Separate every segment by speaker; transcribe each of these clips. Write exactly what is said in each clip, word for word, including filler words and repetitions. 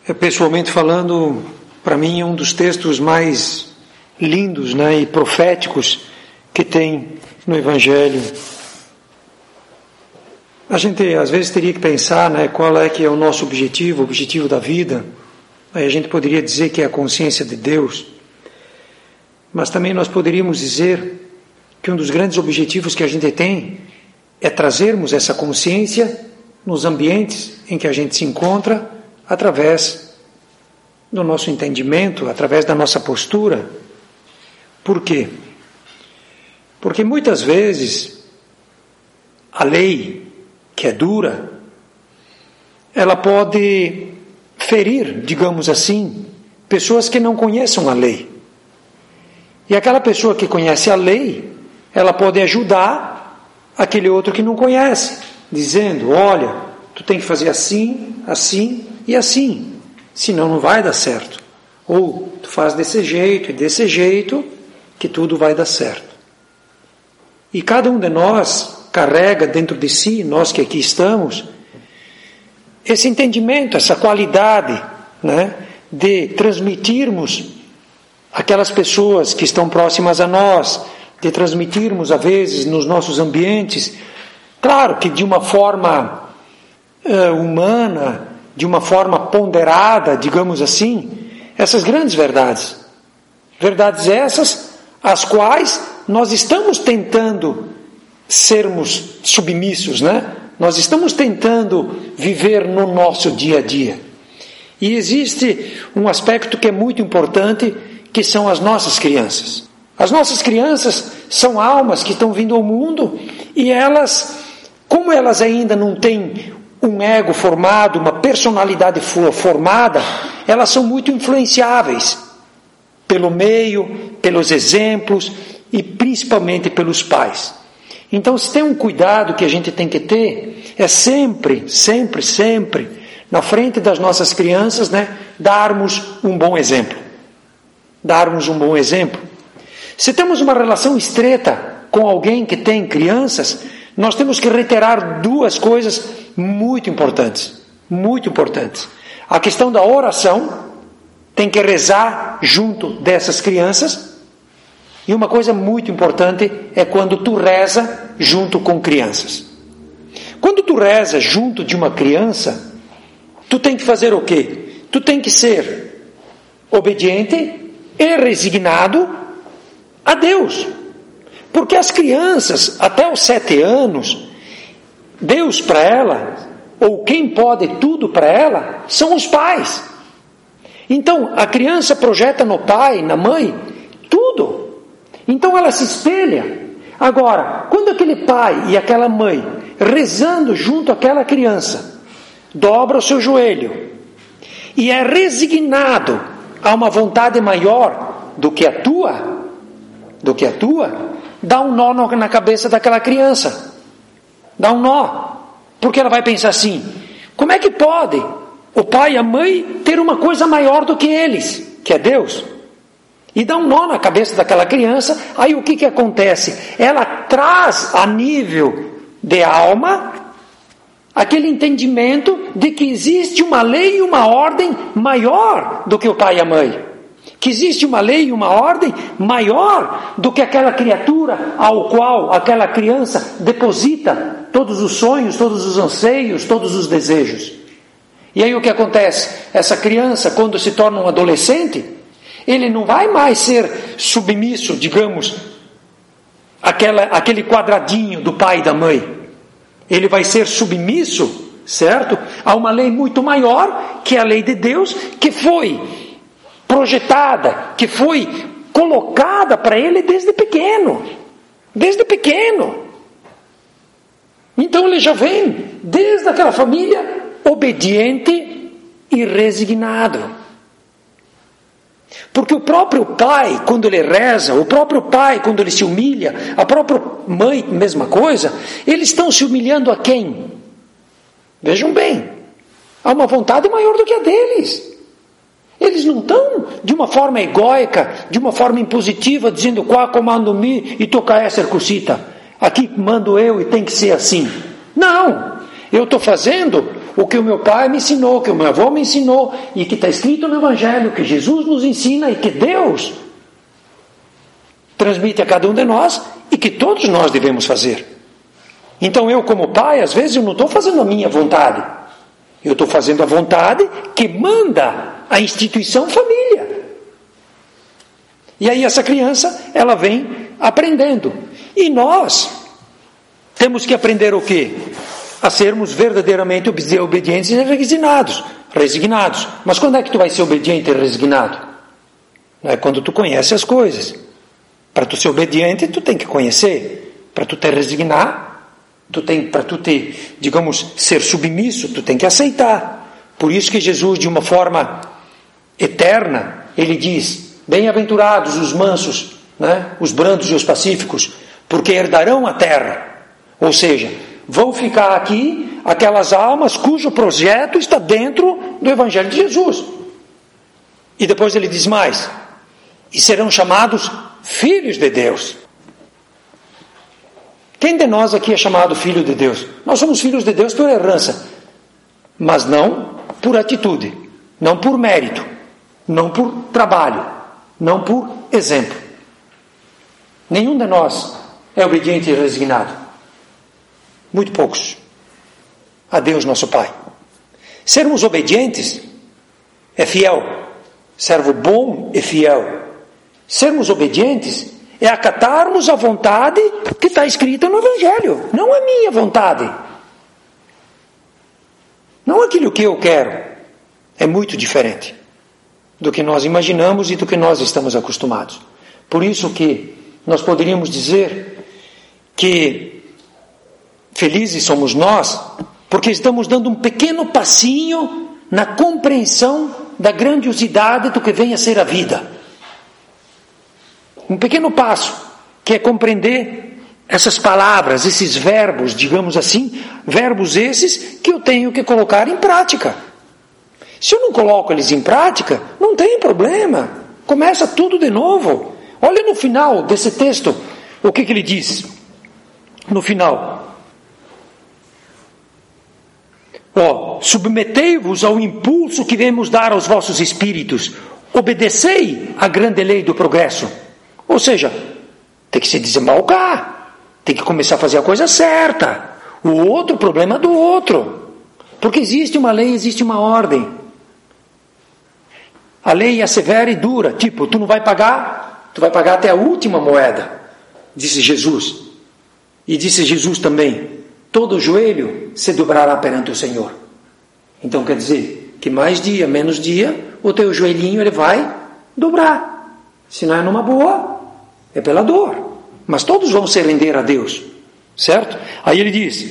Speaker 1: é, pessoalmente falando, para mim é um dos textos mais lindos, né, e proféticos que tem no Evangelho. A gente às vezes teria que pensar, né, qual é que é o nosso objetivo, o objetivo da vida. Aí a gente poderia dizer que é a consciência de Deus, mas também nós poderíamos dizer que um dos grandes objetivos que a gente tem é trazermos essa consciência nos ambientes em que a gente se encontra, através do nosso entendimento, através da nossa postura. Por quê? Porque muitas vezes a lei, que é dura, ela pode ferir, digamos assim, pessoas que não conheçam a lei. E aquela pessoa que conhece a lei, ela pode ajudar aquele outro que não conhece, dizendo: olha, tu tem que fazer assim, assim e assim, senão não vai dar certo. Ou tu faz desse jeito e desse jeito, que tudo vai dar certo. E cada um de nós carrega dentro de si, nós que aqui estamos, esse entendimento, essa qualidade, né, de transmitirmos aquelas pessoas que estão próximas a nós, de transmitirmos, às vezes, nos nossos ambientes, claro que de uma forma uh, humana, de uma forma ponderada, digamos assim, essas grandes verdades. Verdades essas, as quais nós estamos tentando sermos submissos, né? Nós estamos tentando viver no nosso dia a dia. E existe um aspecto que é muito importante, que são as nossas crianças. As nossas crianças são almas que estão vindo ao mundo, e elas, como elas ainda não têm um ego formado, uma personalidade formada, elas são muito influenciáveis pelo meio, pelos exemplos e principalmente pelos pais. Então, se tem um cuidado que a gente tem que ter, é sempre, sempre, sempre, na frente das nossas crianças, né, darmos um bom exemplo. Darmos um bom exemplo. Se temos uma relação estreita com alguém que tem crianças, nós temos que reiterar duas coisas muito importantes. Muito importantes. A questão da oração, tem que rezar junto dessas crianças. E uma coisa muito importante é quando tu reza junto com crianças. Quando tu reza junto de uma criança, tu tem que fazer o quê? Tu tem que ser obediente e resignado a Deus. Porque as crianças, até os sete anos, Deus para ela, ou quem pode tudo para ela, são os pais. Então, a criança projeta no pai, na mãe, tudo. Então ela se espelha. Agora, quando aquele pai e aquela mãe, rezando junto àquela criança, dobra o seu joelho e é resignado a uma vontade maior do que a tua, do que a tua, dá um nó na cabeça daquela criança. Dá um nó. Porque ela vai pensar assim: como é que pode o pai e a mãe ter uma coisa maior do que eles, que é Deus? E dá um nó na cabeça daquela criança. Aí o que que acontece? Ela traz a nível de alma aquele entendimento de que existe uma lei e uma ordem maior do que o pai e a mãe. Que existe uma lei e uma ordem maior do que aquela criatura ao qual aquela criança deposita todos os sonhos, todos os anseios, todos os desejos. E aí o que acontece? Essa criança, quando se torna um adolescente, ele não vai mais ser submisso, digamos, àquela, àquele quadradinho do pai e da mãe. Ele vai ser submisso, certo? A uma lei muito maior, que é a lei de Deus, que foi projetada, que foi colocada para ele desde pequeno. Desde pequeno. Então ele já vem, desde aquela família, obediente e resignado. Porque o próprio pai, quando ele reza, o próprio pai, quando ele se humilha, a própria mãe, mesma coisa, eles estão se humilhando a quem? Vejam bem, há uma vontade maior do que a deles. Eles não estão de uma forma egóica, de uma forma impositiva, dizendo: quá comando-me e toca essa cosita. Aqui mando eu e tem que ser assim. Não, eu estou fazendo o que o meu pai me ensinou, o que o meu avô me ensinou, e que está escrito no Evangelho, que Jesus nos ensina e que Deus transmite a cada um de nós e que todos nós devemos fazer. Então eu, como pai, às vezes eu não estou fazendo a minha vontade, eu estou fazendo a vontade que manda a instituição família. E aí essa criança, ela vem aprendendo. E nós temos que aprender o quê? A sermos verdadeiramente obedientes e resignados. Resignados. Mas quando é que tu vai ser obediente e resignado? É quando tu conhece as coisas. Para tu ser obediente, tu tem que conhecer. Para tu te resignar, tu tem, para tu te, digamos, ser submisso, tu tem que aceitar. Por isso que Jesus, de uma forma eterna, ele diz: bem-aventurados os mansos, né? Os brandos e os pacíficos, porque herdarão a terra. Ou seja, vão ficar aqui aquelas almas cujo projeto está dentro do Evangelho de Jesus. E depois ele diz mais: e serão chamados filhos de Deus. Quem de nós aqui é chamado filho de Deus? Nós somos filhos de Deus por herança, mas não por atitude, não por mérito, não por trabalho, não por exemplo. Nenhum de nós é obediente e resignado. Muito poucos. A Deus nosso Pai. Sermos obedientes é fiel. Servo bom e fiel. Sermos obedientes é acatarmos a vontade que está escrita no Evangelho, não a minha vontade. Não aquilo que eu quero. É muito diferente do que nós imaginamos e do que nós estamos acostumados. Por isso que nós poderíamos dizer que felizes somos nós, porque estamos dando um pequeno passinho na compreensão da grandiosidade do que vem a ser a vida. Um pequeno passo, que é compreender essas palavras, esses verbos, digamos assim, verbos esses que eu tenho que colocar em prática. Se eu não coloco eles em prática, não tem problema, começa tudo de novo. Olha no final desse texto, o que, que ele diz? No final: ó, submetei-vos ao impulso que vemos dar aos vossos espíritos, obedecei à grande lei do progresso. Ou seja, tem que se desembalcar, tem que começar a fazer a coisa certa. O outro problema do outro, porque existe uma lei, existe uma ordem. A lei é severa e dura, tipo, tu não vai pagar, tu vai pagar até a última moeda, disse Jesus. E disse Jesus também: todo joelho se dobrará perante o Senhor. Então quer dizer que mais dia, menos dia, o teu joelhinho ele vai dobrar. Se não é numa boa, é pela dor. Mas todos vão se render a Deus, certo? Aí ele diz: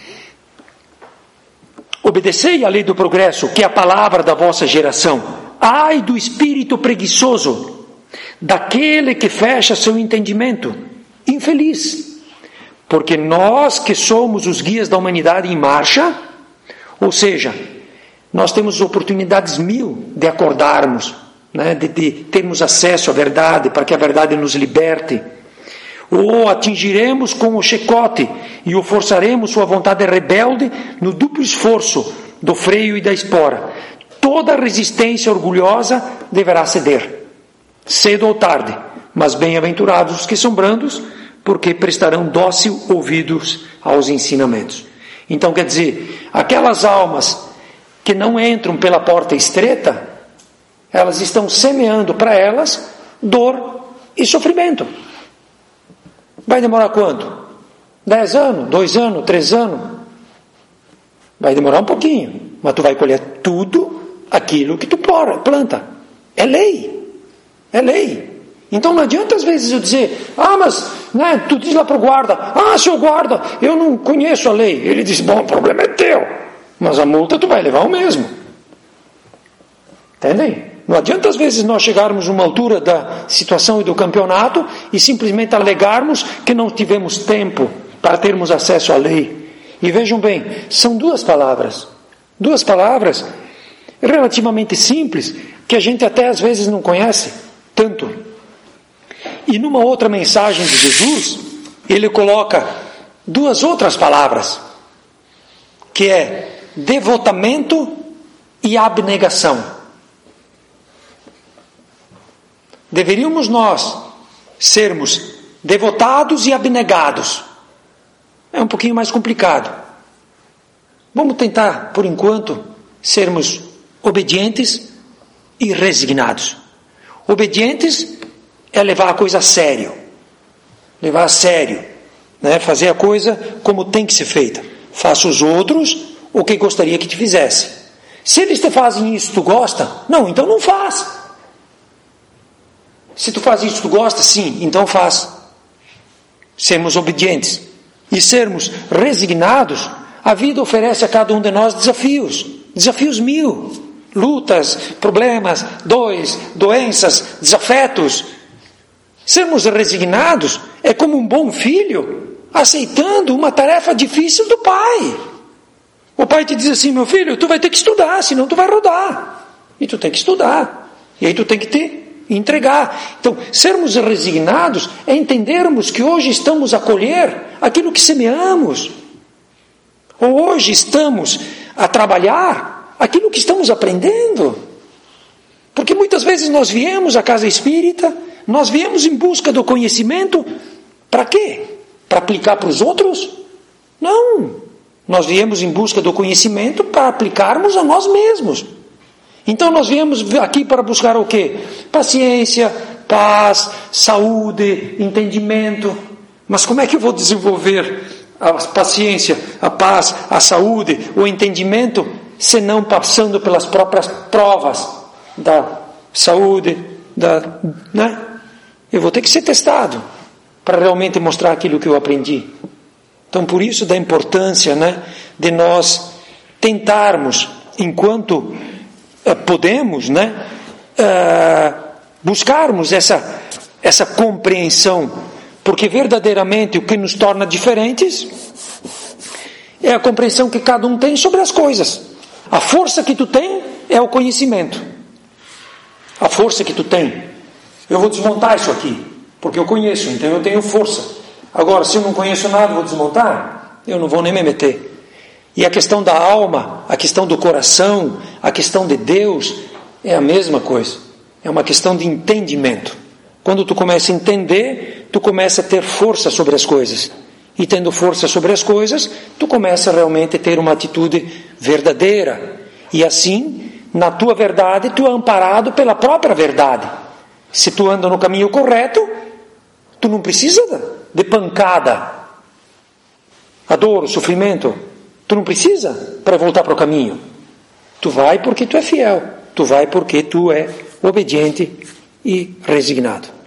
Speaker 1: obedecei à lei do progresso, que é a palavra da vossa geração. Ai do espírito preguiçoso, daquele que fecha seu entendimento, infeliz. Porque nós que somos os guias da humanidade em marcha, ou seja, nós temos oportunidades mil de acordarmos, né, de, de termos acesso à verdade, para que a verdade nos liberte. Ou atingiremos com o chicote e o forçaremos sua vontade rebelde no duplo esforço do freio e da espora. Toda resistência orgulhosa deverá ceder, cedo ou tarde, mas bem-aventurados os que são brandos, porque prestarão dócil ouvidos aos ensinamentos. Então quer dizer, aquelas almas que não entram pela porta estreita, elas estão semeando para elas dor e sofrimento. Vai demorar quanto? Dez anos? Dois anos? Três anos? Vai demorar um pouquinho, mas tu vai colher tudo aquilo que tu planta. É lei. É lei. Então não adianta às vezes eu dizer: ah, mas né, tu diz lá para o guarda: ah, seu guarda, eu não conheço a lei. Ele diz: bom, o problema é teu, mas a multa tu vai levar o mesmo. Entendem? Não adianta às vezes nós chegarmos numa altura da situação e do campeonato e simplesmente alegarmos que não tivemos tempo para termos acesso à lei. E vejam bem, são duas palavras. Duas palavras relativamente simples, que a gente até às vezes não conhece tanto. E numa outra mensagem de Jesus, ele coloca duas outras palavras, que é devotamento e abnegação. Deveríamos nós sermos devotados e abnegados. É um pouquinho mais complicado. Vamos tentar, por enquanto, sermos obedientes e resignados. Obedientes é levar a coisa a sério. Levar a sério. Né? Fazer a coisa como tem que ser feita. Faça os outros o que gostaria que te fizesse. Se eles te fazem isso, tu gosta? Não, então não faz. Se tu faz isso, tu gosta? Sim, então faz. Sermos obedientes. E sermos resignados, a vida oferece a cada um de nós desafios. Desafios mil. Lutas, problemas, dores, doenças, desafetos. Sermos resignados é como um bom filho aceitando uma tarefa difícil do pai. O pai te diz assim: meu filho, tu vai ter que estudar, senão tu vai rodar. E tu tem que estudar. E aí tu tem que te entregar. Então, sermos resignados é entendermos que hoje estamos a colher aquilo que semeamos. Ou hoje estamos a trabalhar aquilo que estamos aprendendo. Porque muitas vezes nós viemos à casa espírita, nós viemos em busca do conhecimento, para quê? Para aplicar para os outros? Não. Nós viemos em busca do conhecimento para aplicarmos a nós mesmos. Então nós viemos aqui para buscar o quê? Paciência, paz, saúde, entendimento. Mas como é que eu vou desenvolver a paciência, a paz, a saúde, o entendimento, se não passando pelas próprias provas da saúde, da, né? Eu vou ter que ser testado para realmente mostrar aquilo que eu aprendi. Então, por isso da importância, né, de nós tentarmos, enquanto uh, podemos, né, uh, buscarmos essa, essa compreensão, porque verdadeiramente o que nos torna diferentes é a compreensão que cada um tem sobre as coisas. A força que tu tem é o conhecimento. A força que tu tem. Eu vou desmontar isso aqui, porque eu conheço, então eu tenho força. Agora, se eu não conheço nada, vou desmontar? Eu não vou nem me meter. E a questão da alma, a questão do coração, a questão de Deus, é a mesma coisa. É uma questão de entendimento. Quando tu começa a entender, tu começa a ter força sobre as coisas. E tendo força sobre as coisas, tu começa realmente a ter uma atitude verdadeira. E assim, na tua verdade, tu é amparado pela própria verdade. Se tu anda no caminho correto, tu não precisa de pancada, a dor, o sofrimento. Tu não precisa para voltar para o caminho. Tu vai porque tu é fiel. Tu vai porque tu é obediente e resignado.